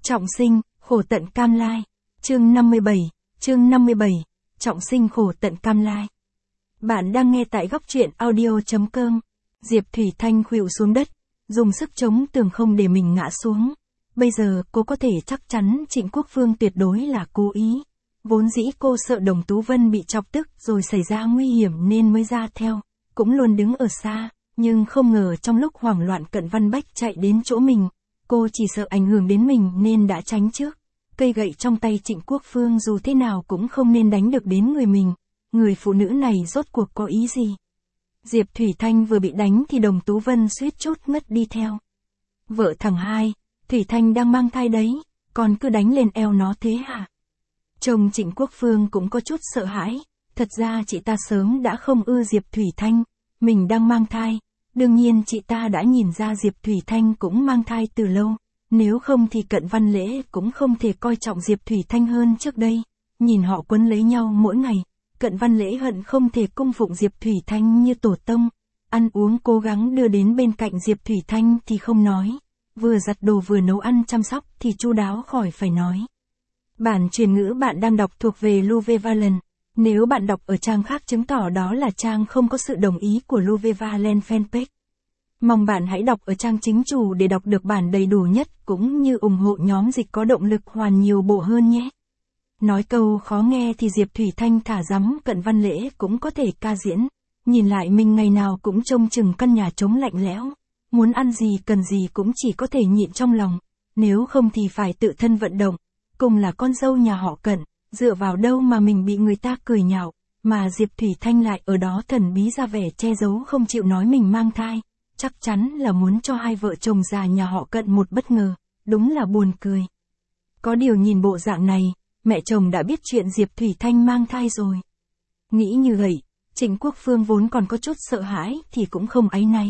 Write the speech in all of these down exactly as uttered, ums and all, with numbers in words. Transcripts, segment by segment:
Trọng sinh, khổ tận cam lai. Chương năm mươi bảy, chương năm mươi bảy, trọng sinh khổ tận cam lai. Bạn đang nghe tại góc truyện audio.com. Diệp Thủy Thanh khuỵu xuống đất, dùng sức chống tường không để mình ngã xuống. Bây giờ cô có thể chắc chắn Trịnh Quốc Phương tuyệt đối là cố ý. Vốn dĩ cô sợ Đồng Tú Vân bị chọc tức rồi xảy ra nguy hiểm nên mới ra theo, cũng luôn đứng ở xa, nhưng không ngờ trong lúc hoảng loạn Cận Văn Bách chạy đến chỗ mình. Cô chỉ sợ ảnh hưởng đến mình nên đã tránh trước. Cây gậy trong tay Trịnh Quốc Phương dù thế nào cũng không nên đánh được đến người mình. Người phụ nữ này rốt cuộc có ý gì? Diệp Thủy Thanh vừa bị đánh thì Đồng Tú Vân suýt chút ngất đi theo. Vợ thằng hai, Thủy Thanh đang mang thai đấy, còn cứ đánh lên eo nó thế hả? Chồng Trịnh Quốc Phương cũng có chút sợ hãi. Thật ra chị ta sớm đã không ưa Diệp Thủy Thanh. Mình đang mang thai. Đương nhiên chị ta đã nhìn ra Diệp Thủy Thanh cũng mang thai từ lâu. Nếu không thì Cận Văn Lễ cũng không thể coi trọng Diệp Thủy Thanh hơn trước đây. Nhìn họ quấn lấy nhau mỗi ngày. Cận Văn Lễ hận không thể cung phụng Diệp Thủy Thanh như tổ tông. Ăn uống cố gắng đưa đến bên cạnh Diệp Thủy Thanh thì không nói. Vừa giặt đồ vừa nấu ăn chăm sóc thì chu đáo khỏi phải nói. Bản truyền ngữ bạn đang đọc thuộc về Louve Valen. Nếu bạn đọc ở trang khác chứng tỏ đó là trang không có sự đồng ý của Louve Valen fanpage. Mong bạn hãy đọc ở trang chính chủ để đọc được bản đầy đủ nhất cũng như ủng hộ nhóm dịch có động lực hoàn nhiều bộ hơn nhé. Nói câu khó nghe thì Diệp Thủy Thanh thả rắm Cận Văn Lễ cũng có thể ca diễn. Nhìn lại mình ngày nào cũng trông chừng căn nhà trống lạnh lẽo. Muốn ăn gì cần gì cũng chỉ có thể nhịn trong lòng. Nếu không thì phải tự thân vận động. Cùng là con dâu nhà họ Cận, dựa vào đâu mà mình bị người ta cười nhạo. Mà Diệp Thủy Thanh lại ở đó thần bí ra vẻ che giấu không chịu nói mình mang thai. Chắc chắn là muốn cho hai vợ chồng già nhà họ Cận một bất ngờ. Đúng là buồn cười. Có điều nhìn bộ dạng này, mẹ chồng đã biết chuyện Diệp Thủy Thanh mang thai rồi. Nghĩ như vậy, Trịnh Quốc Phương vốn còn có chút sợ hãi thì cũng không áy náy.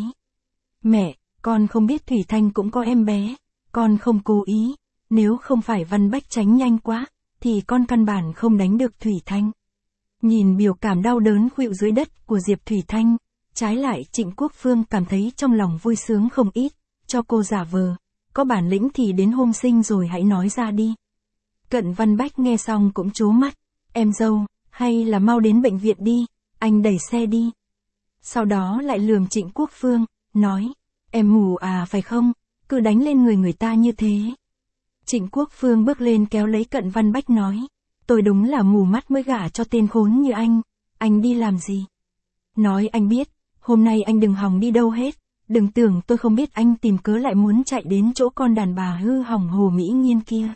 Mẹ, con không biết Thủy Thanh cũng có em bé. Con không cố ý. Nếu không phải Văn Bách tránh nhanh quá, thì con căn bản không đánh được Thủy Thanh. Nhìn biểu cảm đau đớn khuỵu dưới đất của Diệp Thủy Thanh, trái lại Trịnh Quốc Phương cảm thấy trong lòng vui sướng không ít, cho cô giả vờ. Có bản lĩnh thì đến hôm sinh rồi hãy nói ra đi. Cận Văn Bách nghe xong cũng trố mắt. Em dâu, hay là mau đến bệnh viện đi, anh đẩy xe đi. Sau đó lại lườm Trịnh Quốc Phương, nói, em mù à phải không, cứ đánh lên người người ta như thế. Trịnh Quốc Phương bước lên kéo lấy Cận Văn Bách nói, tôi đúng là mù mắt mới gả cho tên khốn như anh, anh đi làm gì? Nói anh biết, hôm nay anh đừng hòng đi đâu hết, đừng tưởng tôi không biết anh tìm cớ lại muốn chạy đến chỗ con đàn bà hư hỏng Hồ Mỹ Nghiên kia.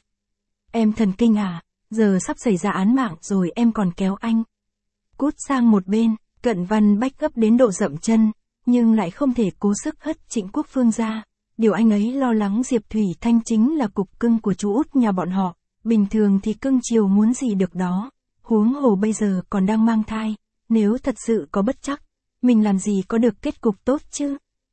Em thần kinh à, giờ sắp xảy ra án mạng rồi em còn kéo anh. Cút sang một bên, Cận Văn Bách gấp đến độ dậm chân, nhưng lại không thể cố sức hất Trịnh Quốc Phương ra. Điều anh ấy lo lắng Diệp Thủy Thanh chính là cục cưng của chú út nhà bọn họ, bình thường thì cưng chiều muốn gì được đó, huống hồ bây giờ còn đang mang thai, nếu thật sự có bất trắc, mình làm gì có được kết cục tốt chứ.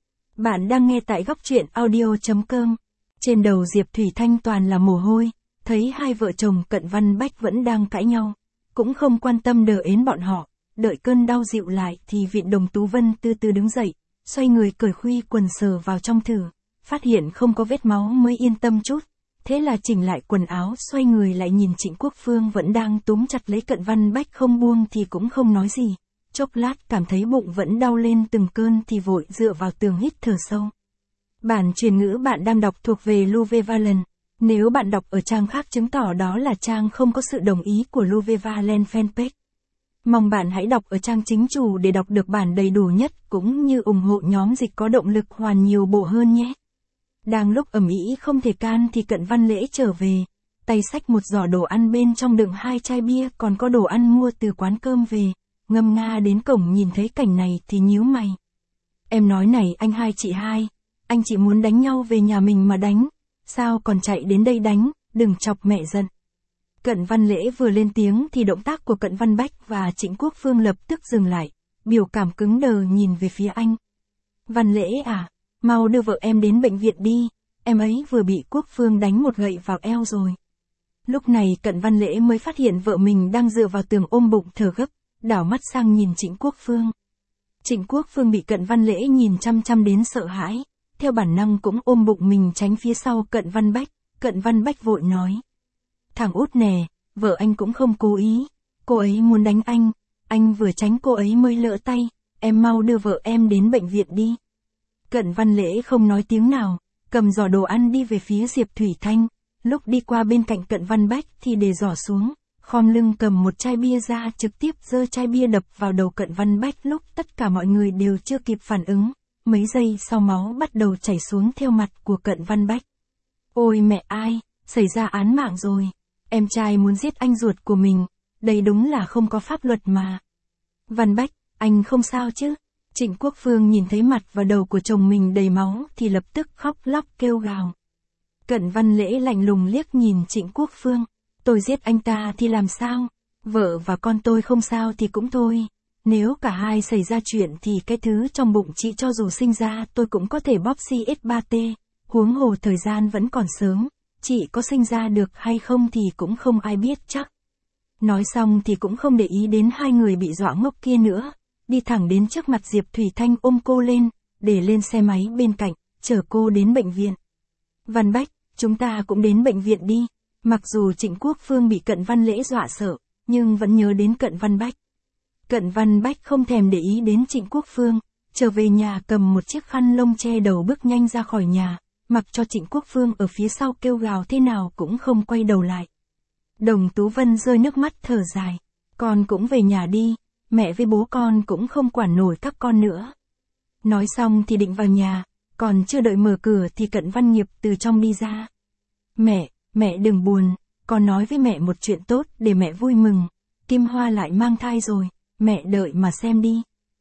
Bạn đang nghe tại góc truyện audio.com, trên đầu Diệp Thủy Thanh toàn là mồ hôi, thấy hai vợ chồng Cận Văn Bách vẫn đang cãi nhau, cũng không quan tâm đờ ến bọn họ, đợi cơn đau dịu lại thì viện Đồng Tú Vân từ từ đứng dậy, xoay người cởi khuy quần sờ vào trong thử. Phát hiện không có vết máu mới yên tâm chút. Thế là chỉnh lại quần áo xoay người lại nhìn Trịnh Quốc Phương vẫn đang túm chặt lấy Cận Văn Bách không buông thì cũng không nói gì. Chốc lát cảm thấy bụng vẫn đau lên từng cơn thì vội dựa vào tường hít thở sâu. Bản truyền ngữ bạn đang đọc thuộc về Louve Valen. Nếu bạn đọc ở trang khác chứng tỏ đó là trang không có sự đồng ý của Louve Valen fanpage. Mong bạn hãy đọc ở trang chính chủ để đọc được bản đầy đủ nhất cũng như ủng hộ nhóm dịch có động lực hoàn nhiều bộ hơn nhé. Đang lúc ầm ĩ không thể can thì Cận Văn Lễ trở về, tay xách một giỏ đồ ăn bên trong đựng hai chai bia còn có đồ ăn mua từ quán cơm về, ngâm nga đến cổng nhìn thấy cảnh này thì nhíu mày. Em nói này anh hai chị hai, anh chị muốn đánh nhau về nhà mình mà đánh, sao còn chạy đến đây đánh, đừng chọc mẹ giận. Cận Văn Lễ vừa lên tiếng thì động tác của Cận Văn Bách và Trịnh Quốc Phương lập tức dừng lại, biểu cảm cứng đờ nhìn về phía anh. Văn Lễ à? Mau đưa vợ em đến bệnh viện đi, em ấy vừa bị Quốc Phương đánh một gậy vào eo rồi. Lúc này Cận Văn Lễ mới phát hiện vợ mình đang dựa vào tường ôm bụng thở gấp, đảo mắt sang nhìn Trịnh Quốc Phương. Trịnh Quốc Phương bị Cận Văn Lễ nhìn chăm chăm đến sợ hãi, theo bản năng cũng ôm bụng mình tránh phía sau Cận Văn Bách, Cận Văn Bách vội nói. Thằng út nè, vợ anh cũng không cố ý, cô ấy muốn đánh anh, anh vừa tránh cô ấy mới lỡ tay, em mau đưa vợ em đến bệnh viện đi. Cận Văn Lễ không nói tiếng nào, cầm giỏ đồ ăn đi về phía Diệp Thủy Thanh, lúc đi qua bên cạnh Cận Văn Bách thì để giỏ xuống, khom lưng cầm một chai bia ra trực tiếp giơ chai bia đập vào đầu Cận Văn Bách lúc tất cả mọi người đều chưa kịp phản ứng, mấy giây sau máu bắt đầu chảy xuống theo mặt của Cận Văn Bách. Ôi mẹ ai, xảy ra án mạng rồi, em trai muốn giết anh ruột của mình, đây đúng là không có pháp luật mà. Văn Bách, anh không sao chứ? Trịnh Quốc Phương nhìn thấy mặt và đầu của chồng mình đầy máu thì lập tức khóc lóc kêu gào. Cận Văn Lễ lạnh lùng liếc nhìn Trịnh Quốc Phương, tôi giết anh ta thì làm sao? Vợ và con tôi không sao thì cũng thôi. Nếu cả hai xảy ra chuyện thì cái thứ trong bụng chị cho dù sinh ra tôi cũng có thể bóp xê ét ba tê, huống hồ thời gian vẫn còn sớm, chị có sinh ra được hay không thì cũng không ai biết chắc. Nói xong thì cũng không để ý đến hai người bị dọa ngốc kia nữa, đi thẳng đến trước mặt Diệp Thủy Thanh ôm cô lên, để lên xe máy bên cạnh, chở cô đến bệnh viện. Văn Bách, chúng ta cũng đến bệnh viện đi. Mặc dù Trịnh Quốc Phương bị Cận Văn Lễ dọa sợ, nhưng vẫn nhớ đến Cận Văn Bách. Cận Văn Bách không thèm để ý đến Trịnh Quốc Phương, trở về nhà cầm một chiếc khăn lông che đầu bước nhanh ra khỏi nhà, mặc cho Trịnh Quốc Phương ở phía sau kêu gào thế nào cũng không quay đầu lại. Đồng Tú Vân rơi nước mắt thở dài, con cũng về nhà đi, mẹ với bố con cũng không quản nổi các con nữa. Nói xong thì định vào nhà, còn chưa đợi mở cửa thì Cận Văn Nghiệp từ trong đi ra. Mẹ, mẹ đừng buồn, con nói với mẹ một chuyện tốt để mẹ vui mừng, Kim Hoa lại mang thai rồi, mẹ đợi mà xem đi.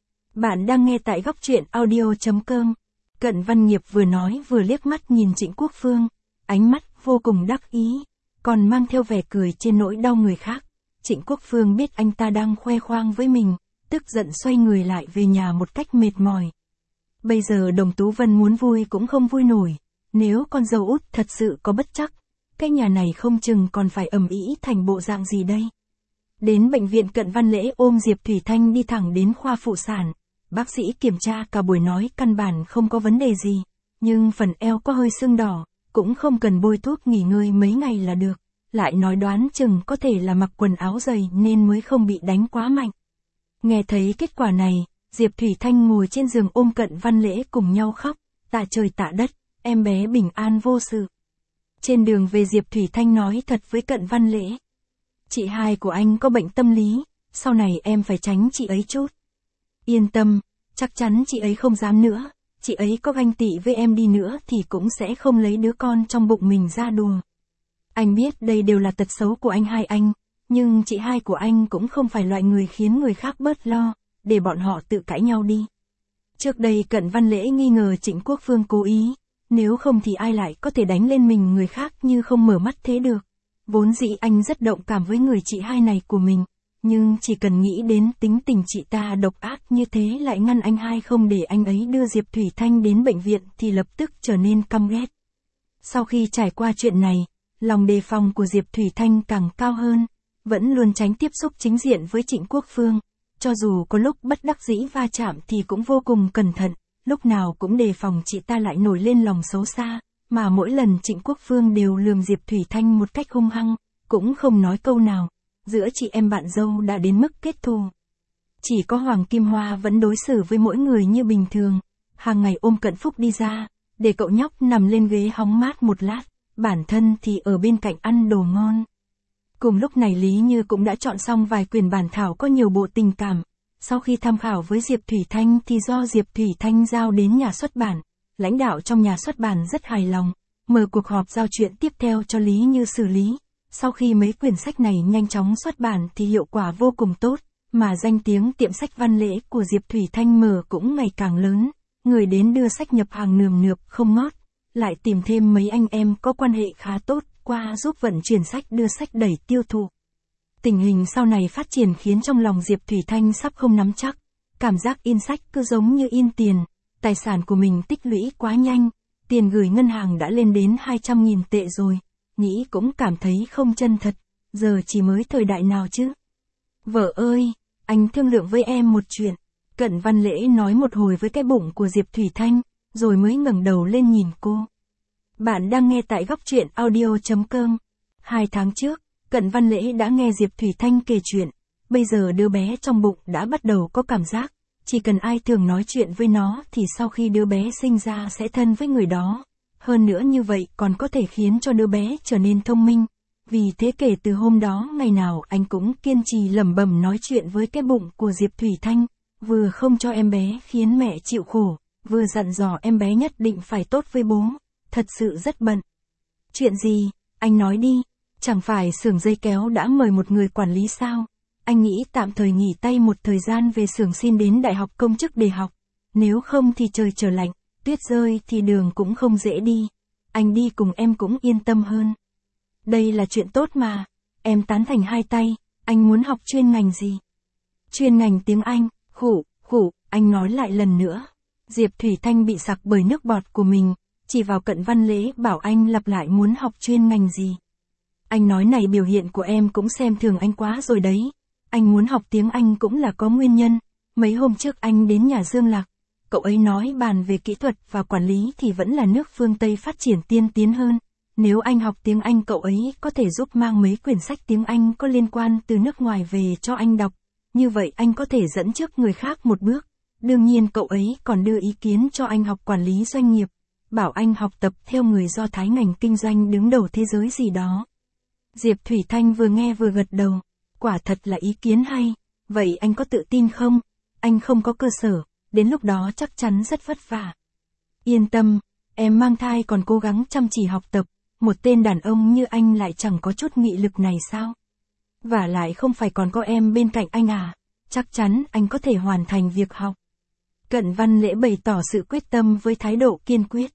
Bạn đang nghe tại góc truyện audio chấm com. Cận Văn Nghiệp vừa nói vừa liếc mắt nhìn Trịnh Quốc Phương, ánh mắt vô cùng đắc ý, còn mang theo vẻ cười trên nỗi đau người khác. Trịnh Quốc Phương biết anh ta đang khoe khoang với mình, tức giận xoay người lại về nhà một cách mệt mỏi. Bây giờ Đồng Tú Vân muốn vui cũng không vui nổi, nếu con dâu út thật sự có bất trắc, cái nhà này không chừng còn phải ầm ĩ thành bộ dạng gì đây. Đến bệnh viện, Cận Văn Lễ ôm Diệp Thủy Thanh đi thẳng đến khoa phụ sản, bác sĩ kiểm tra cả buổi nói căn bản không có vấn đề gì, nhưng phần eo có hơi sưng đỏ, cũng không cần bôi thuốc nghỉ ngơi mấy ngày là được, lại nói đoán chừng có thể là mặc quần áo dày nên mới không bị đánh quá mạnh. Nghe thấy kết quả này, Diệp Thủy Thanh ngồi trên giường ôm Cận Văn Lễ cùng nhau khóc, tạ trời tạ đất, em bé bình an vô sự. Trên đường về Diệp Thủy Thanh nói thật với Cận Văn Lễ. Chị hai của anh có bệnh tâm lý, sau này em phải tránh chị ấy chút. Yên tâm, chắc chắn chị ấy không dám nữa, chị ấy có ganh tị với em đi nữa thì cũng sẽ không lấy đứa con trong bụng mình ra đùa. Anh biết đây đều là tật xấu của anh hai anh, nhưng chị hai của anh cũng không phải loại người khiến người khác bớt lo, để bọn họ tự cãi nhau đi. Trước đây Cận Văn Lễ nghi ngờ Trịnh Quốc Phương cố ý, nếu không thì ai lại có thể đánh lên mình người khác như không mở mắt thế được. Vốn dĩ anh rất động cảm với người chị hai này của mình, nhưng chỉ cần nghĩ đến tính tình chị ta độc ác như thế lại ngăn anh hai không để anh ấy đưa Diệp Thủy Thanh đến bệnh viện thì lập tức trở nên căm ghét. Sau khi trải qua chuyện này, lòng đề phòng của Diệp Thủy Thanh càng cao hơn, vẫn luôn tránh tiếp xúc chính diện với Trịnh Quốc Phương, cho dù có lúc bất đắc dĩ va chạm thì cũng vô cùng cẩn thận, lúc nào cũng đề phòng chị ta lại nổi lên lòng xấu xa, mà mỗi lần Trịnh Quốc Phương đều lườm Diệp Thủy Thanh một cách hung hăng, cũng không nói câu nào, giữa chị em bạn dâu đã đến mức kết thù. Chỉ có Hoàng Kim Hoa vẫn đối xử với mỗi người như bình thường, hàng ngày ôm Cận Phúc đi ra, để cậu nhóc nằm lên ghế hóng mát một lát, bản thân thì ở bên cạnh ăn đồ ngon. Cùng lúc này Lý Như cũng đã chọn xong vài quyển bản thảo có nhiều bộ tình cảm, sau khi tham khảo với Diệp Thủy Thanh thì do Diệp Thủy Thanh giao đến nhà xuất bản, lãnh đạo trong nhà xuất bản rất hài lòng, mở cuộc họp giao chuyện tiếp theo cho Lý Như xử lý. Sau khi mấy quyển sách này nhanh chóng xuất bản thì hiệu quả vô cùng tốt, mà danh tiếng tiệm sách Văn Lễ của Diệp Thủy Thanh mở cũng ngày càng lớn, người đến đưa sách nhập hàng nườm nượp không ngót, lại tìm thêm mấy anh em có quan hệ khá tốt qua giúp vận chuyển sách đưa sách đẩy tiêu thụ. Tình hình sau này phát triển khiến trong lòng Diệp Thủy Thanh sắp không nắm chắc, cảm giác in sách cứ giống như in tiền, tài sản của mình tích lũy quá nhanh, tiền gửi ngân hàng đã lên đến hai trăm nghìn tệ rồi, nghĩ cũng cảm thấy không chân thật, giờ chỉ mới thời đại nào chứ. Vợ ơi, anh thương lượng với em một chuyện, Cận Văn Lễ nói một hồi với cái bụng của Diệp Thủy Thanh, rồi mới ngẩng đầu lên nhìn cô. Bạn đang nghe tại góc truyện audio.com. Hai tháng trước, Cận Văn Lễ đã nghe Diệp Thủy Thanh kể chuyện. Bây giờ đứa bé trong bụng đã bắt đầu có cảm giác. Chỉ cần ai thường nói chuyện với nó thì sau khi đứa bé sinh ra sẽ thân với người đó. Hơn nữa như vậy còn có thể khiến cho đứa bé trở nên thông minh. Vì thế kể từ hôm đó ngày nào anh cũng kiên trì lẩm bẩm nói chuyện với cái bụng của Diệp Thủy Thanh. Vừa không cho em bé khiến mẹ chịu khổ, vừa dặn dò em bé nhất định phải tốt với bố. Thật sự rất bận. Chuyện gì, anh nói đi, chẳng phải xưởng dây kéo đã mời một người quản lý sao? Anh nghĩ tạm thời nghỉ tay một thời gian về xưởng xin đến đại học công chức để học. Nếu không thì trời trở lạnh, tuyết rơi thì đường cũng không dễ đi. Anh đi cùng em cũng yên tâm hơn. Đây là chuyện tốt mà, em tán thành hai tay. Anh muốn học chuyên ngành gì? Chuyên ngành tiếng Anh. Khủ, khủ, anh nói lại lần nữa. Diệp Thủy Thanh bị sặc bởi nước bọt của mình, chỉ vào Cận Văn Lễ bảo anh lặp lại muốn học chuyên ngành gì. Anh nói này biểu hiện của em cũng xem thường anh quá rồi đấy. Anh muốn học tiếng Anh cũng là có nguyên nhân. Mấy hôm trước anh đến nhà Dương Lạc, cậu ấy nói bàn về kỹ thuật và quản lý thì vẫn là nước phương Tây phát triển tiên tiến hơn. Nếu anh học tiếng Anh cậu ấy có thể giúp mang mấy quyển sách tiếng Anh có liên quan từ nước ngoài về cho anh đọc. Như vậy anh có thể dẫn trước người khác một bước. Đương nhiên cậu ấy còn đưa ý kiến cho anh học quản lý doanh nghiệp. Bảo anh học tập theo người Do Thái ngành kinh doanh đứng đầu thế giới gì đó. Diệp Thủy Thanh vừa nghe vừa gật đầu. Quả thật là ý kiến hay. Vậy anh có tự tin không? Anh không có cơ sở. Đến lúc đó chắc chắn rất vất vả. Yên tâm. Em mang thai còn cố gắng chăm chỉ học tập. Một tên đàn ông như anh lại chẳng có chút nghị lực này sao? Và lại không phải còn có em bên cạnh anh à? Chắc chắn anh có thể hoàn thành việc học. Cận Văn Lễ bày tỏ sự quyết tâm với thái độ kiên quyết.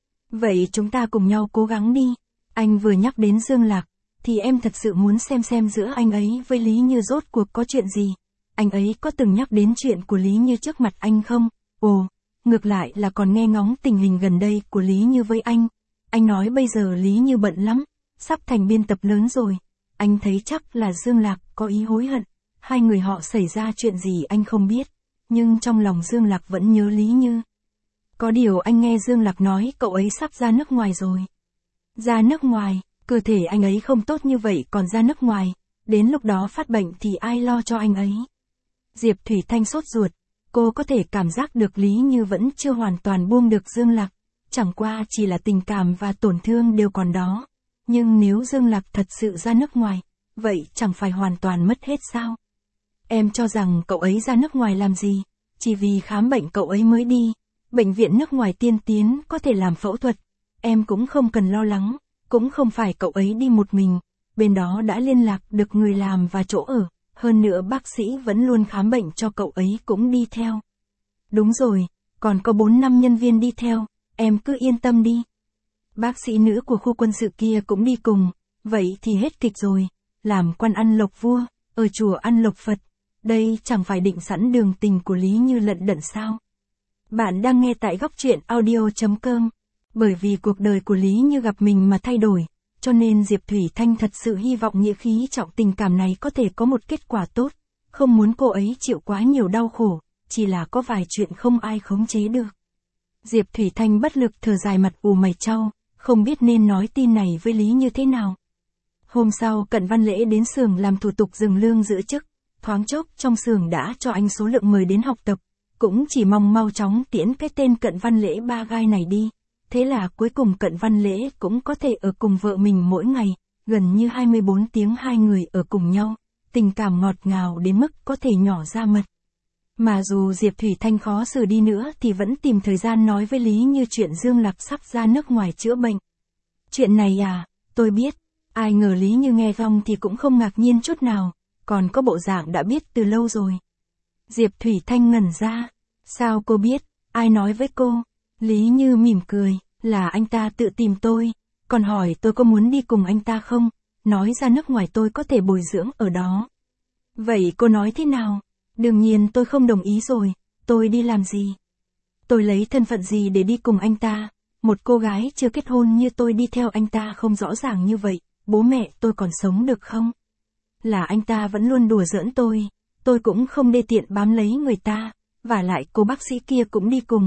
Vậy chúng ta cùng nhau cố gắng đi. Anh vừa nhắc đến Dương Lạc, thì em thật sự muốn xem xem giữa anh ấy với Lý Như rốt cuộc có chuyện gì. Anh ấy có từng nhắc đến chuyện của Lý Như trước mặt anh không? Ồ, ngược lại là còn nghe ngóng tình hình gần đây của Lý Như với anh. Anh nói bây giờ Lý Như bận lắm, sắp thành biên tập lớn rồi. Anh thấy chắc là Dương Lạc có ý hối hận. Hai người họ xảy ra chuyện gì anh không biết. Nhưng trong lòng Dương Lạc vẫn nhớ Lý Như. Có điều anh nghe Dương Lạc nói cậu ấy sắp ra nước ngoài rồi. Ra nước ngoài, cơ thể anh ấy không tốt như vậy còn ra nước ngoài. Đến lúc đó phát bệnh thì ai lo cho anh ấy. Diệp Thủy Thanh sốt ruột. Cô có thể cảm giác được Lý Như vẫn chưa hoàn toàn buông được Dương Lạc. Chẳng qua chỉ là tình cảm và tổn thương đều còn đó. Nhưng nếu Dương Lạc thật sự ra nước ngoài, vậy chẳng phải hoàn toàn mất hết sao? Em cho rằng cậu ấy ra nước ngoài làm gì? Chỉ vì khám bệnh cậu ấy mới đi. Bệnh viện nước ngoài tiên tiến có thể làm phẫu thuật. Em cũng không cần lo lắng. Cũng không phải cậu ấy đi một mình. Bên đó đã liên lạc được người làm và chỗ ở. Hơn nữa bác sĩ vẫn luôn khám bệnh cho cậu ấy cũng đi theo. Đúng rồi, còn có bốn năm nhân viên đi theo. Em cứ yên tâm đi. Bác sĩ nữ của khu quân sự kia cũng đi cùng. Vậy thì hết kịch rồi. Làm quan ăn lộc vua, ở chùa ăn lộc Phật. Đây chẳng phải định sẵn đường tình của Lý Như lận đận sao? Bạn đang nghe tại góc truyện audio.com. Bởi vì cuộc đời của Lý Như gặp mình mà thay đổi, cho nên Diệp Thủy Thanh thật sự hy vọng nghĩa khí trọng tình cảm này có thể có một kết quả tốt. Không muốn cô ấy chịu quá nhiều đau khổ, chỉ là có vài chuyện không ai khống chế được. Diệp Thủy Thanh bất lực thở dài mặt ù mày chau, không biết nên nói tin này với Lý Như thế nào. Hôm sau Cận Văn Lễ đến xưởng làm thủ tục dừng lương giữ chức. Thoáng chốc trong xưởng đã cho anh số lượng mời đến học tập, cũng chỉ mong mau chóng tiễn cái tên Cận Văn Lễ ba gai này đi. Thế là cuối cùng Cận Văn Lễ cũng có thể ở cùng vợ mình mỗi ngày, gần như hai mươi bốn tiếng hai người ở cùng nhau, tình cảm ngọt ngào đến mức có thể nhỏ ra mật. Mà dù Diệp Thủy Thanh khó xử đi nữa thì vẫn tìm thời gian nói với Lý Như chuyện Dương Lạc sắp ra nước ngoài chữa bệnh. Chuyện này à, tôi biết, ai ngờ Lý Như nghe xong thì cũng không ngạc nhiên chút nào. Còn có bộ dạng đã biết từ lâu rồi. Diệp Thủy Thanh ngẩn ra. Sao cô biết? Ai nói với cô? Lý Như mỉm cười. Là anh ta tự tìm tôi. Còn hỏi tôi có muốn đi cùng anh ta không? Nói ra nước ngoài tôi có thể bồi dưỡng ở đó. Vậy cô nói thế nào? Đương nhiên tôi không đồng ý rồi. Tôi đi làm gì? Tôi lấy thân phận gì để đi cùng anh ta? Một cô gái chưa kết hôn như tôi đi theo anh ta không rõ ràng như vậy. Bố mẹ tôi còn sống được không? Là anh ta vẫn luôn đùa giỡn tôi. Tôi cũng không đê tiện bám lấy người ta. Và lại cô bác sĩ kia cũng đi cùng.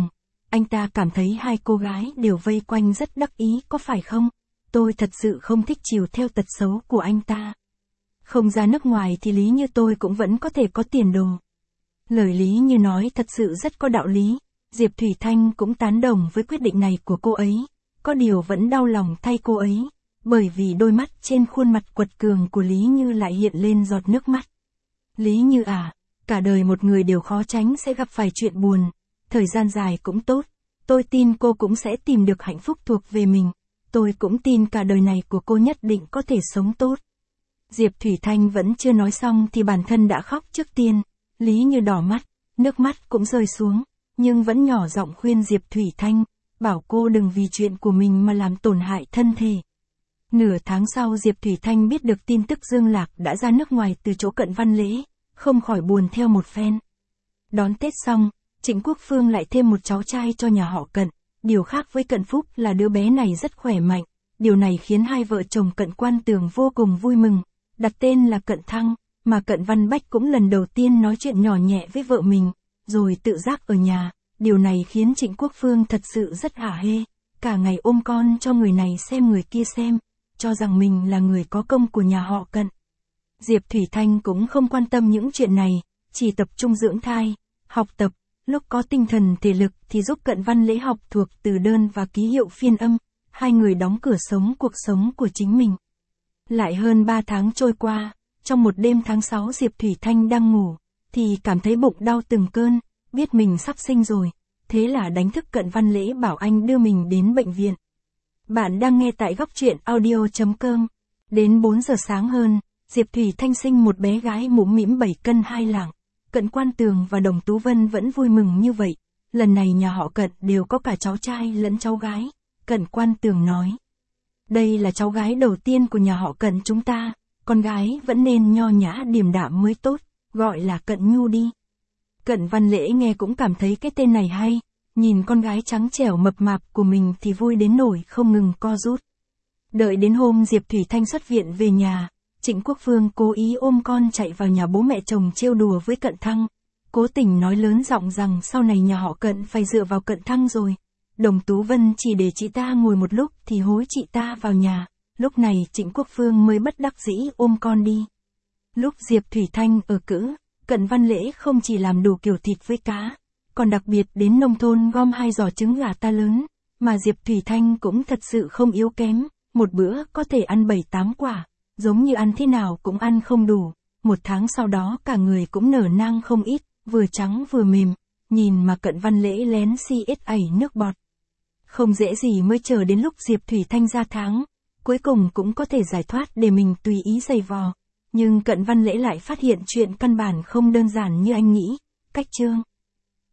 anh ta cảm thấy hai cô gái đều vây quanh rất đắc ý có phải không? Tôi thật sự không thích chiều theo tật xấu của anh ta. Không ra nước ngoài thì Lý Như tôi cũng vẫn có thể có tiền đồ. Lời Lý Như nói thật sự rất có đạo lý. Diệp Thủy Thanh cũng tán đồng với quyết định này của cô ấy. Có điều vẫn đau lòng thay cô ấy. Bởi vì đôi mắt trên khuôn mặt quật cường của Lý Như lại hiện lên giọt nước mắt. Lý Như à, cả đời một người đều khó tránh sẽ gặp phải chuyện buồn. Thời gian dài cũng tốt. Tôi tin cô cũng sẽ tìm được hạnh phúc thuộc về mình. Tôi cũng tin cả đời này của cô nhất định có thể sống tốt. Diệp Thủy Thanh vẫn chưa nói xong thì bản thân đã khóc trước tiên. Lý Như đỏ mắt, nước mắt cũng rơi xuống, nhưng vẫn nhỏ giọng khuyên Diệp Thủy Thanh, bảo cô đừng vì chuyện của mình mà làm tổn hại thân thể. Nửa tháng sau Diệp Thủy Thanh biết được tin tức Dương Lạc đã ra nước ngoài từ chỗ Cận Văn Lễ, không khỏi buồn theo một phen. Đón Tết xong, Trịnh Quốc Phương lại thêm một cháu trai cho nhà họ Cận. Điều khác với Cận Phúc là đứa bé này rất khỏe mạnh. Điều này khiến hai vợ chồng Cận Quan Tường vô cùng vui mừng. Đặt tên là Cận Thăng, mà Cận Văn Bách cũng lần đầu tiên nói chuyện nhỏ nhẹ với vợ mình, rồi tự giác ở nhà. Điều này khiến Trịnh Quốc Phương thật sự rất hả hê. Cả ngày ôm con cho người này xem người kia xem, cho rằng mình là người có công của nhà họ Cận. Diệp Thủy Thanh cũng không quan tâm những chuyện này, chỉ tập trung dưỡng thai, học tập. Lúc có tinh thần thể lực thì giúp Cận Văn Lễ học thuộc từ đơn và ký hiệu phiên âm, hai người đóng cửa sống cuộc sống của chính mình. Lại hơn ba tháng trôi qua, trong một đêm tháng sáu Diệp Thủy Thanh đang ngủ, thì cảm thấy bụng đau từng cơn, biết mình sắp sinh rồi, thế là đánh thức Cận Văn Lễ bảo anh đưa mình đến bệnh viện. Bạn đang nghe tại góc truyện audio chấm com. Đến bốn giờ sáng hơn, Diệp Thủy Thanh sinh một bé gái mũm mĩm bảy cân hai lạng. Cận Quan Tường và Đồng Tú Vân vẫn vui mừng như vậy. Lần này nhà họ Cận đều có cả cháu trai lẫn cháu gái. Cận Quan Tường nói. Đây là cháu gái đầu tiên của nhà họ Cận chúng ta. Con gái vẫn nên nho nhã điềm đạm mới tốt. Gọi là Cận Nhu đi. Cận Văn Lễ nghe cũng cảm thấy cái tên này hay. Nhìn con gái trắng trẻo mập mạp của mình thì vui đến nỗi không ngừng co rút. Đợi đến hôm Diệp Thủy Thanh xuất viện về nhà, Trịnh Quốc Phương cố ý ôm con chạy vào nhà bố mẹ chồng trêu đùa với Cận Thăng. Cố tình nói lớn giọng rằng sau này nhà họ Cận phải dựa vào Cận Thăng rồi. Đồng Tú Vân chỉ để chị ta ngồi một lúc thì hối chị ta vào nhà. Lúc này Trịnh Quốc Phương mới bất đắc dĩ ôm con đi. Lúc Diệp Thủy Thanh ở cữ, Cận Văn Lễ không chỉ làm đủ kiểu thịt với cá, còn đặc biệt đến nông thôn gom hai giỏ trứng gà ta lớn, mà Diệp Thủy Thanh cũng thật sự không yếu kém, một bữa có thể ăn bảy tám quả, giống như ăn thế nào cũng ăn không đủ. Một tháng sau đó cả người cũng nở nang không ít, vừa trắng vừa mềm, nhìn mà Cận Văn Lễ lén si ết ảy nước bọt. Không dễ gì mới chờ đến lúc Diệp Thủy Thanh ra tháng, cuối cùng cũng có thể giải thoát để mình tùy ý giày vò. Nhưng Cận Văn Lễ lại phát hiện chuyện căn bản không đơn giản như anh nghĩ. Cách chương